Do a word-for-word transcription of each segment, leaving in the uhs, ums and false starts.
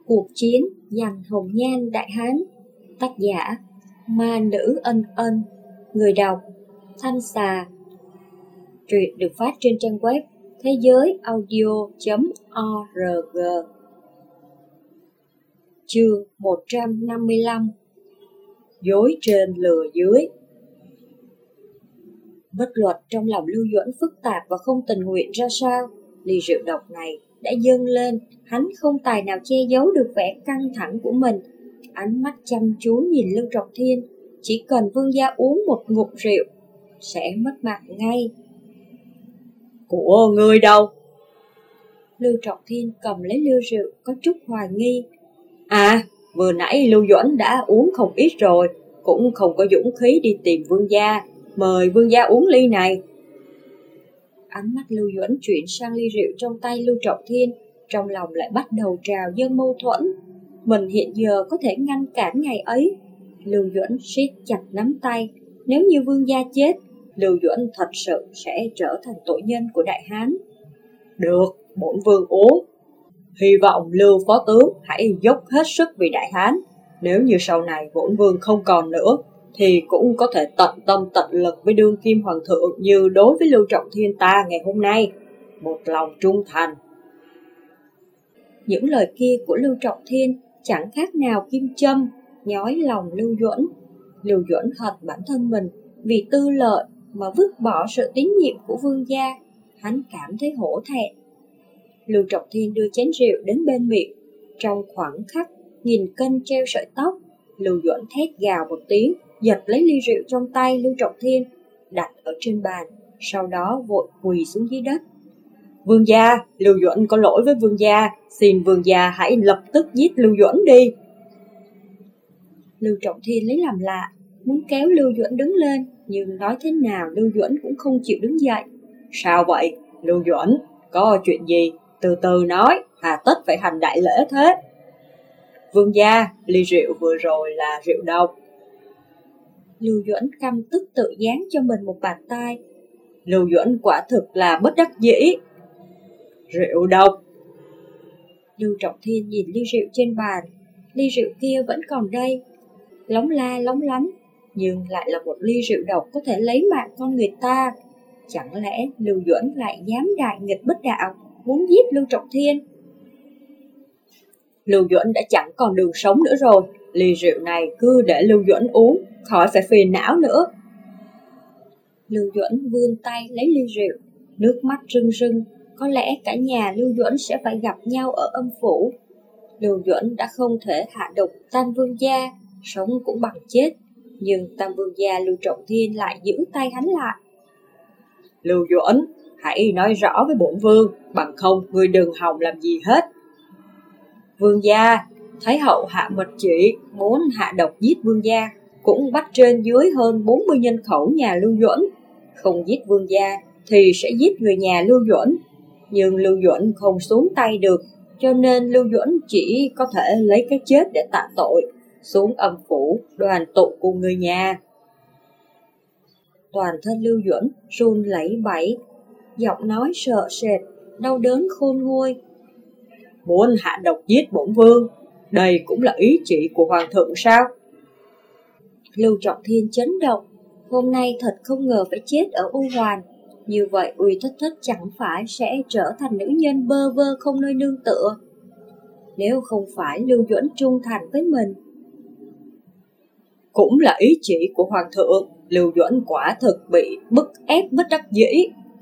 Cuộc chiến giành hồng nhan Đại Hán. Tác giả Ma Nữ Ân Ân. Người đọc Thanh Xà. Truyện được phát trên trang web thế giới audio chấm org. Chương một trăm năm mươi lăm. Dối trên lừa dưới. Bất luật trong lòng Lưu Duẩn phức tạp và không tình nguyện ra sao, ly rượu độc này đã dâng lên. Hắn không tài nào che giấu được vẻ căng thẳng của mình. Ánh mắt chăm chú nhìn Lưu Trọng Thiên. Chỉ cần vương gia uống một ngụm rượu sẽ mất mặt ngay. Của ngươi đâu? Lưu Trọng Thiên cầm lấy ly rượu có chút hoài nghi. À, vừa nãy Lưu Duẩn đã uống không ít rồi, cũng không có dũng khí đi tìm vương gia. Mời vương gia uống ly này. Ánh mắt Lưu Duẩn chuyển sang ly rượu trong tay Lưu Trọng Thiên. Trong lòng lại bắt đầu trào dâng mâu thuẫn. Mình hiện giờ có thể ngăn cản ngày ấy. Lưu Duẩn siết chặt nắm tay. Nếu như vương gia chết, Lưu Duẩn thật sự sẽ trở thành tội nhân của Đại Hán. Được, bổn vương uống. Hy vọng Lưu phó tướng hãy dốc hết sức vì Đại Hán. Nếu như sau này bổn vương không còn nữa, thì cũng có thể tận tâm tận lực với đương kim hoàng thượng như đối với Lưu Trọng Thiên ta ngày hôm nay. Một lòng trung thành. Những lời kia của Lưu Trọng Thiên chẳng khác nào kim châm nhói lòng Lưu Duẩn. Lưu Duẩn hận bản thân mình vì tư lợi mà vứt bỏ sự tín nhiệm của vương gia. Hắn cảm thấy hổ thẹn. Lưu Trọng Thiên đưa chén rượu đến bên miệng. Trong khoảng khắc nghìn cân treo sợi tóc, Lưu Duẩn thét gào một tiếng, giật lấy ly rượu trong tay Lưu Trọng Thiên, đặt ở trên bàn, sau đó vội quỳ xuống dưới đất. Vương gia, Lưu Duẩn có lỗi với vương gia, xin vương gia hãy lập tức giết Lưu Duẩn đi. Lưu Trọng Thiên lấy làm lạ, muốn kéo Lưu Duẩn đứng lên, nhưng nói thế nào Lưu Duẩn cũng không chịu đứng dậy. Sao vậy, Lưu Duẩn, có chuyện gì? Từ từ nói, hà tất phải hành đại lễ thế? Vương gia, ly rượu vừa rồi là rượu độc. Lưu Duẩn căm tức tự giáng cho mình một bàn tay. Lưu Duẩn quả thực là bất đắc dĩ. Rượu độc. Lưu Trọng Thiên nhìn ly rượu trên bàn. Ly rượu kia vẫn còn đây, lóng la lóng lánh, nhưng lại là một ly rượu độc có thể lấy mạng con người ta. Chẳng lẽ Lưu Duẩn lại dám đại nghịch bất đạo, muốn giết Lưu Trọng Thiên? Lưu Duẩn đã chẳng còn đường sống nữa rồi. Ly rượu này cứ để Lưu Duẩn uống, khỏi phải phiền não nữa. Lưu Duẩn vươn tay lấy ly rượu, nước mắt rưng rưng. Có lẽ cả nhà Lưu Duẩn sẽ phải gặp nhau ở âm phủ. Lưu Duẩn đã không thể hạ độc Tam Vương gia, sống cũng bằng chết. Nhưng Tam Vương gia Lưu Trọng Thiên lại giữ tay hắn lại. Lưu Duẩn, hãy nói rõ với bổn vương, bằng không ngươi đừng hòng làm gì hết. Vương gia, Thái hậu hạ mật chỉ muốn hạ độc giết vương gia, cũng bắt trên dưới hơn bốn mươi nhân khẩu nhà Lưu Duẩn. Không giết vương gia thì sẽ giết người nhà Lưu Duẩn. Nhưng Lưu Duẩn không xuống tay được, cho nên Lưu Duẩn chỉ có thể lấy cái chết để tạ tội, xuống âm phủ đoàn tụ cùng người nhà. Toàn thân Lưu Duẩn run lẩy bẩy, giọng nói sợ sệt, đau đớn khôn nguôi. Muốn hạ độc giết bổn vương, đây cũng là ý chỉ của hoàng thượng sao? Lưu Trọng Thiên chấn động. Hôm nay thật không ngờ phải chết ở U Hoàn. Như vậy Uy Thất Thất chẳng phải sẽ trở thành nữ nhân bơ vơ không nơi nương tựa. Nếu không phải Lưu Duẩn trung thành với mình. Cũng là ý chỉ của hoàng thượng. Lưu Duẩn quả thực bị bức ép bất đắc dĩ.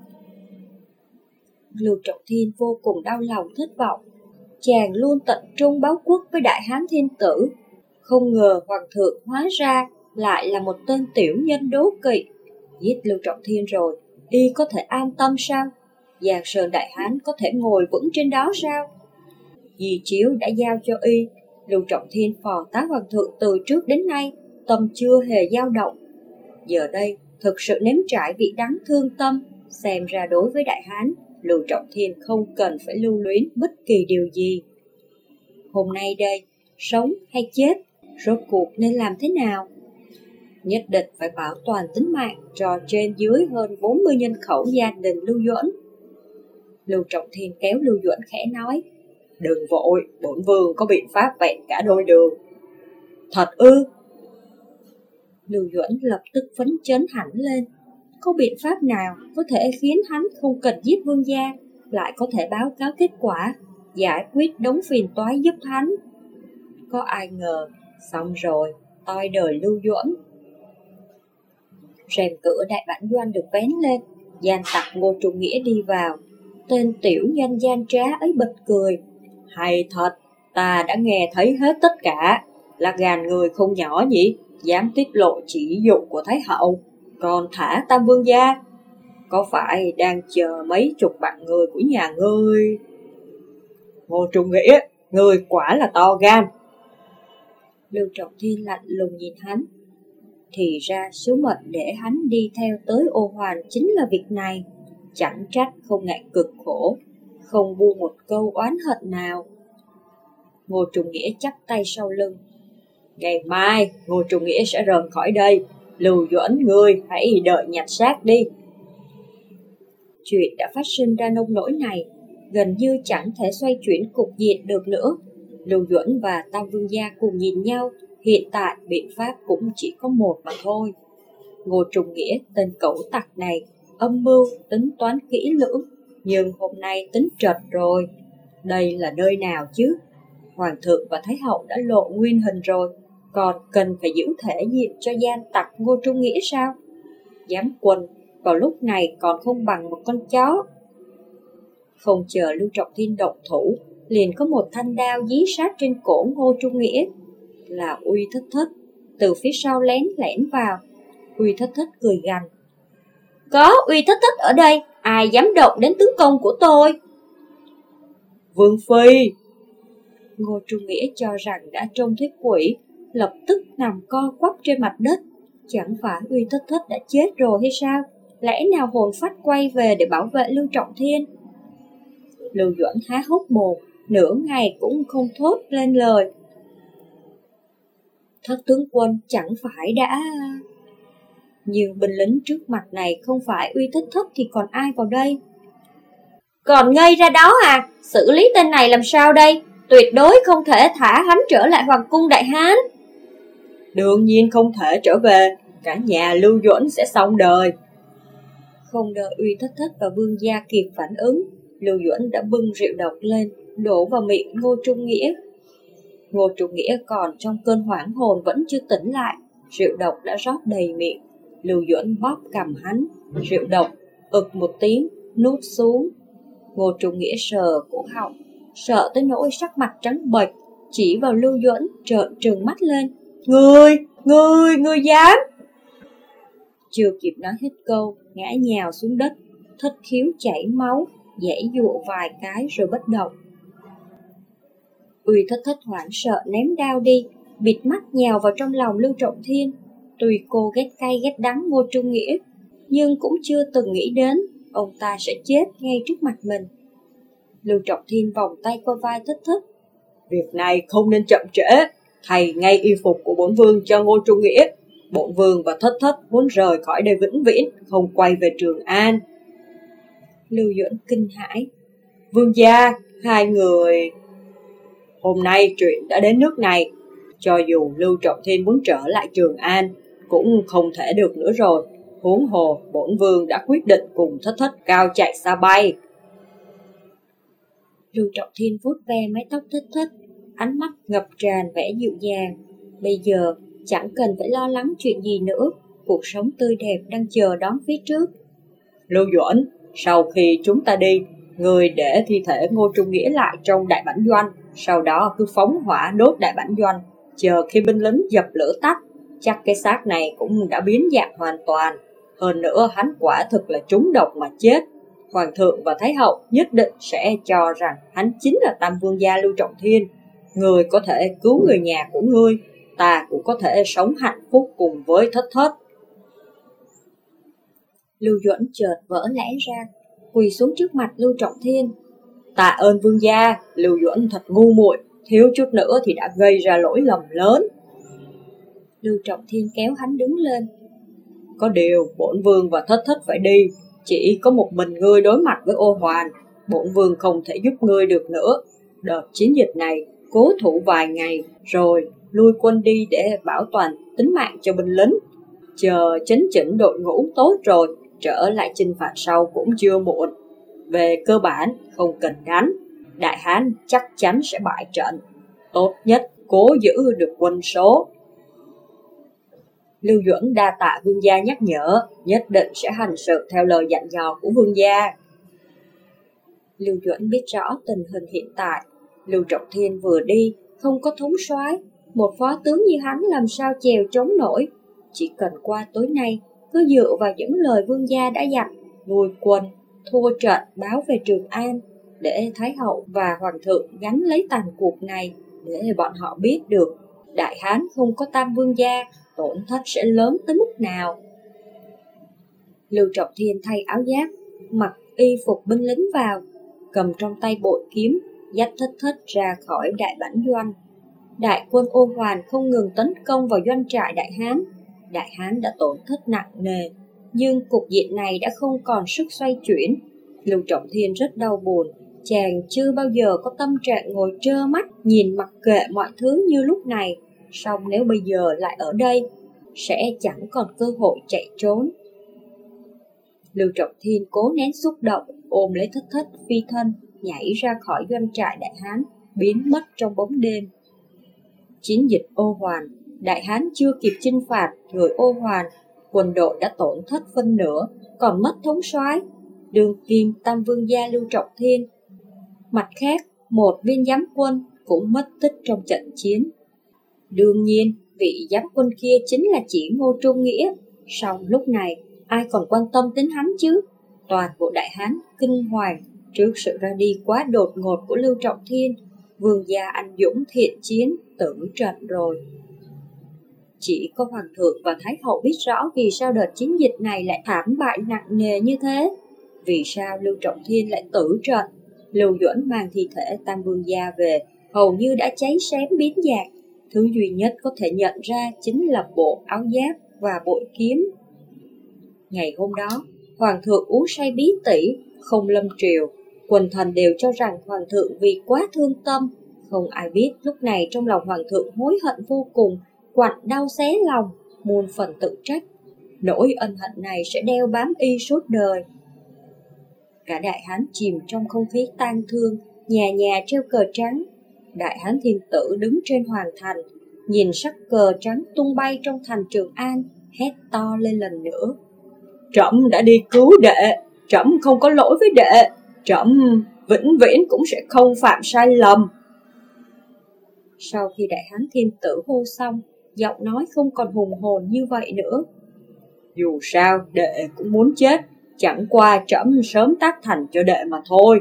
Lưu Trọng Thiên vô cùng đau lòng thất vọng. Chàng luôn tận trung báo quốc với Đại Hán Thiên Tử. Không ngờ hoàng thượng hóa ra lại là một tên tiểu nhân đố kỵ. Giết Lưu Trọng Thiên rồi, y có thể an tâm sao? Giang Sơn Đại Hán có thể ngồi vững trên đó sao? Di chiếu đã giao cho y. Lưu Trọng Thiên phò tá hoàng thượng từ trước đến nay, tâm chưa hề dao động. Giờ đây thực sự nếm trải vị đắng thương tâm. Xem ra đối với Đại Hán, Lưu Trọng Thiên không cần phải lưu luyến bất kỳ điều gì. Hôm nay đây, sống hay chết, rốt cuộc nên làm thế nào? Nhất định phải bảo toàn tính mạng cho trên dưới hơn bốn mươi nhân khẩu gia đình Lưu Duẩn. Lưu Trọng Thiên kéo Lưu Duẩn khẽ nói, Đừng vội, bổn vương có biện pháp vẹn cả đôi đường. Thật ư? Lưu Duẩn lập tức phấn chấn hẳn lên. Có biện pháp nào có thể khiến hắn không cần giết vương gia, lại có thể báo cáo kết quả, giải quyết đống phiền toái giúp hắn? Có ai ngờ, xong rồi, toi đời Lưu Duẩn. Rèm cửa đại bản doanh được vén lên, gian tặc Ngô Trung Nghĩa đi vào. Tên tiểu nhân gian trá ấy bật cười. Hay thật, ta đã nghe thấy hết tất cả. Là gàn người không nhỏ nhỉ, dám tiết lộ chỉ dụ của Thái hậu, còn thả Tam vương gia. Có phải đang chờ mấy chục bạn người của nhà ngươi? Ngô Trung Nghĩa, ngươi quả là to gan. Lưu Trọng Thiên lạnh lùng nhìn hắn. Thì ra số mệnh để hắn đi theo tới Ô Hoàn chính là việc này. Chẳng trách không ngại cực khổ, không buông một câu oán hận nào. Ngô Trung Nghĩa chắp tay sau lưng. Ngày mai Ngô Trung Nghĩa sẽ rời khỏi đây. Lưu Duẩn ngươi hãy đợi nhặt xác đi. Chuyện đã phát sinh ra nông nỗi này, gần như chẳng thể xoay chuyển cục diện được nữa. Lưu Duẩn và Tam vương gia cùng nhìn nhau. Hiện tại biện pháp cũng chỉ có một mà thôi. Ngô Trung Nghĩa, tên cẩu tặc này, âm mưu tính toán kỹ lưỡng, nhưng hôm nay tính trật rồi. Đây là nơi nào chứ? Hoàng thượng và Thái hậu đã lộ nguyên hình rồi, còn cần phải giữ thể diện cho gian tặc Ngô Trung Nghĩa sao? Giám quân vào lúc này còn không bằng một con chó. Không chờ Lưu Trọng Thiên động thủ, liền có một thanh đao dí sát trên cổ Ngô Trung Nghĩa. Là Uy Thất Thất, từ phía sau lén lẻn vào. Uy Thất Thất cười gằn. Có Uy Thất Thất ở đây, ai dám động đến tướng công của tôi? Vương phi! Ngô Trung Nghĩa cho rằng đã trông thấy quỷ, lập tức nằm co quắp trên mặt đất. Chẳng phải Uy Thất Thất đã chết rồi hay sao? Lẽ nào hồn phách quay về để bảo vệ Lưu Trọng Thiên? Lưu Duẩn há hốc mồm, nửa ngày cũng không thốt lên lời. Thất tướng quân chẳng phải đã... Nhưng binh lính trước mặt này không phải Uy Thất Thất thì còn ai vào đây? Còn ngây ra đó à? Xử lý tên này làm sao đây? Tuyệt đối không thể thả hắn trở lại Hoàng cung Đại Hán. Đương nhiên không thể trở về, cả nhà Lưu Duẩn sẽ xong đời. Không đợi Uy Thất Thất và vương gia kịp phản ứng, Lưu Duẩn đã bưng rượu độc lên, đổ vào miệng Ngô Trung Nghĩa. Ngô Trung Nghĩa còn trong cơn hoảng hồn vẫn chưa tỉnh lại, rượu độc đã rót đầy miệng. Lưu Duẩn bóp cằm hắn, rượu độc ực một tiếng nuốt xuống. Ngô Trung Nghĩa sờ cổ họng, sợ tới nỗi sắc mặt trắng bệch, chỉ vào Lưu Duẩn trợn trừng mắt lên. Ngươi, ngươi, ngươi dám! Chưa kịp nói hết câu, ngã nhào xuống đất, thất khiếu chảy máu, giãy giụa vài cái rồi bất động. Uy Thất Thất hoảng sợ ném đao đi, bịt mắt nhào vào trong lòng Lưu Trọng Thiên. Tuy cô ghét cay ghét đắng Ngô Trung Nghĩa, nhưng cũng chưa từng nghĩ đến ông ta sẽ chết ngay trước mặt mình. Lưu Trọng Thiên vòng tay qua vai Thất Thất. Việc này không nên chậm trễ, thay ngay y phục của bổn vương cho Ngô Trung Nghĩa. Bổn vương và Thất Thất muốn rời khỏi đây vĩnh viễn, không quay về Trường An. Lưu Duẩn kinh hãi. Vương gia, hai người... Hôm nay chuyện đã đến nước này, cho dù Lưu Trọng Thiên muốn trở lại Trường An cũng không thể được nữa rồi. Huống hồ bổn vương đã quyết định cùng Thất Thất cao chạy xa bay. Lưu Trọng Thiên vuốt ve mái tóc Thất Thất, ánh mắt ngập tràn vẻ dịu dàng. Bây giờ chẳng cần phải lo lắng chuyện gì nữa, cuộc sống tươi đẹp đang chờ đón phía trước. Lưu Duẩn, sau khi chúng ta đi, người để thi thể Ngô Trung Nghĩa lại trong đại bản doanh, sau đó cứ phóng hỏa đốt đại bản doanh, chờ khi binh lính dập lửa tắt, chắc cái xác này cũng đã biến dạng hoàn toàn. Hơn nữa hắn quả thực là trúng độc mà chết. Hoàng thượng và Thái hậu nhất định sẽ cho rằng hắn chính là Tam vương gia Lưu Trọng Thiên. Người có thể cứu người nhà của ngươi, ta cũng có thể sống hạnh phúc cùng với Thất Thất. Lưu Duẩn chợt vỡ lẽ ra, quỳ xuống trước mặt Lưu Trọng Thiên. Tạ ơn vương gia, Lưu Duẩn thật ngu muội, thiếu chút nữa thì đã gây ra lỗi lầm lớn. Lưu Trọng Thiên kéo hắn đứng lên. Có điều bổn vương và Thất Thất phải đi, chỉ có một mình ngươi đối mặt với Ô Hoàn, bổn vương không thể giúp ngươi được nữa. Đợt chiến dịch này cố thủ vài ngày rồi lui quân đi để bảo toàn tính mạng cho binh lính. Chờ chấn chỉnh đội ngũ tốt rồi, trở lại chinh phạt sau cũng chưa muộn. Về cơ bản không cần đánh, Đại Hán chắc chắn sẽ bại trận. Tốt nhất cố giữ được quân số. Lưu Duẩn đa tạ vương gia nhắc nhở, nhất định sẽ hành sự theo lời dặn dò của vương gia. Lưu Duẩn biết rõ tình hình hiện tại. Lưu Trọng Thiên vừa đi, không có thống soái, một phó tướng như hắn làm sao chèo chống nổi. Chỉ cần qua tối nay, cứ dựa vào những lời vương gia đã dặn, nuôi quân, thua trận báo về Trường An, để Thái hậu và Hoàng thượng gánh lấy tàn cuộc này, để bọn họ biết được Đại Hán không có Tam vương gia, tổn thất sẽ lớn tới mức nào. Lưu Trọng Thiên thay áo giáp, mặc y phục binh lính vào, cầm trong tay bội kiếm, dắt thất thất ra khỏi đại bản doanh. Đại quân Ô Hoàn không ngừng tấn công vào doanh trại Đại Hán. Đại Hán đã tổn thất nặng nề, nhưng cục diện này đã không còn sức xoay chuyển. Lưu Trọng Thiên rất đau buồn, chàng chưa bao giờ có tâm trạng ngồi trơ mắt nhìn mặc kệ mọi thứ như lúc này. Song nếu bây giờ lại ở đây, sẽ chẳng còn cơ hội chạy trốn. Lưu Trọng Thiên cố nén xúc động, ôm lấy thất thất phi thân, nhảy ra khỏi doanh trại Đại Hán, biến mất trong bóng đêm. Chiến dịch Ô Hoàn, Đại Hán chưa kịp chinh phạt người Ô Hoàn, quân đội đã tổn thất phân nửa, còn mất thống soái, đương kim Tam vương gia Lưu Trọng Thiên. Mặt khác, một viên giám quân cũng mất tích trong trận chiến. Đương nhiên, vị giám quân kia chính là chỉ Ngô Trung Nghĩa, song lúc này ai còn quan tâm đến hắn chứ? Toàn bộ Đại Hán kinh hoàng trước sự ra đi quá đột ngột của Lưu Trọng Thiên. Vương gia anh dũng thiện chiến, tử trận rồi. Chỉ có Hoàng thượng và Thái hậu biết rõ vì sao đợt chiến dịch này lại thảm bại nặng nề như thế. Vì sao Lưu Trọng Thiên lại tử trận? Lưu Duẩn mang thi thể Tam vương gia về, hầu như đã cháy xém biến dạng. Thứ duy nhất có thể nhận ra chính là bộ áo giáp và bội kiếm. Ngày hôm đó, Hoàng thượng uống say bí tỉ, không lâm triều. Quần thần đều cho rằng Hoàng thượng vì quá thương tâm. Không ai biết lúc này trong lòng Hoàng thượng hối hận vô cùng, quặn đau xé lòng, muôn phần tự trách. Nỗi ân hận này sẽ đeo bám y suốt đời. Cả Đại Hán chìm trong không khí tang thương, nhà nhà treo cờ trắng. Đại Hán Thiên Tử đứng trên hoàng thành, nhìn sắc cờ trắng tung bay trong thành Trường An, hét to lên lần nữa. Trẫm đã đi cứu đệ, trẫm không có lỗi với đệ, trẫm vĩnh viễn cũng sẽ không phạm sai lầm. Sau khi Đại Hán Thiên Tử hô xong, giọng nói không còn hùng hồn như vậy nữa. Dù sao đệ cũng muốn chết, chẳng qua trẫm sớm tác thành cho đệ mà thôi.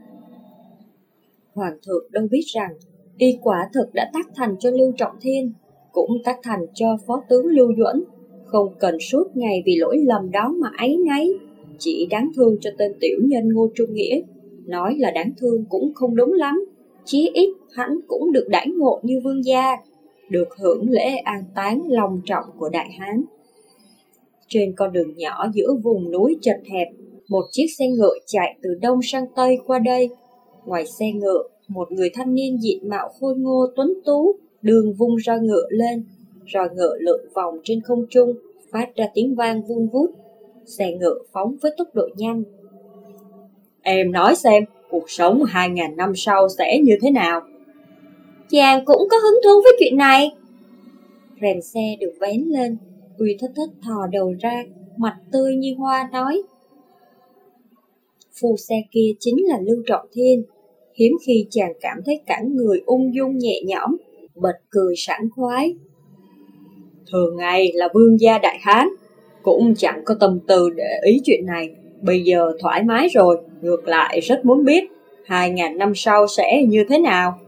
Hoàng thượng đâu biết rằng y quả thực đã tác thành cho Lưu Trọng Thiên, cũng tác thành cho phó tướng Lưu Duẩn. Không cần suốt ngày vì lỗi lầm đó mà áy náy. Chỉ đáng thương cho tên tiểu nhân Ngô Trung Nghĩa. Nói là đáng thương cũng không đúng lắm, chí ít hắn cũng được đãi ngộ như vương gia, được hưởng lễ an táng long trọng của Đại Hán. Trên con đường nhỏ giữa vùng núi chật hẹp, một chiếc xe ngựa chạy từ đông sang tây qua đây. Ngoài xe ngựa, một người thanh niên diện mạo khôi ngô tuấn tú, đường vung roi ngựa lên. Roi ngựa lượn vòng trên không trung, phát ra tiếng vang vun vút. Xe ngựa phóng với tốc độ nhanh. Em nói xem, cuộc sống hai ngàn năm sau sẽ như thế nào? Chàng cũng có hứng thú với chuyện này. Rèm xe được vén lên, Uy Thất Thất thò đầu ra, mặt tươi như hoa nói. Phu xe kia chính là Lưu Trọng Thiên. Hiếm khi chàng cảm thấy cả người ung dung nhẹ nhõm, bật cười sảng khoái. Thường ngày là vương gia Đại Hán, cũng chẳng có tâm tư để ý chuyện này. Bây giờ thoải mái rồi, ngược lại rất muốn biết hai ngàn năm sau sẽ như thế nào.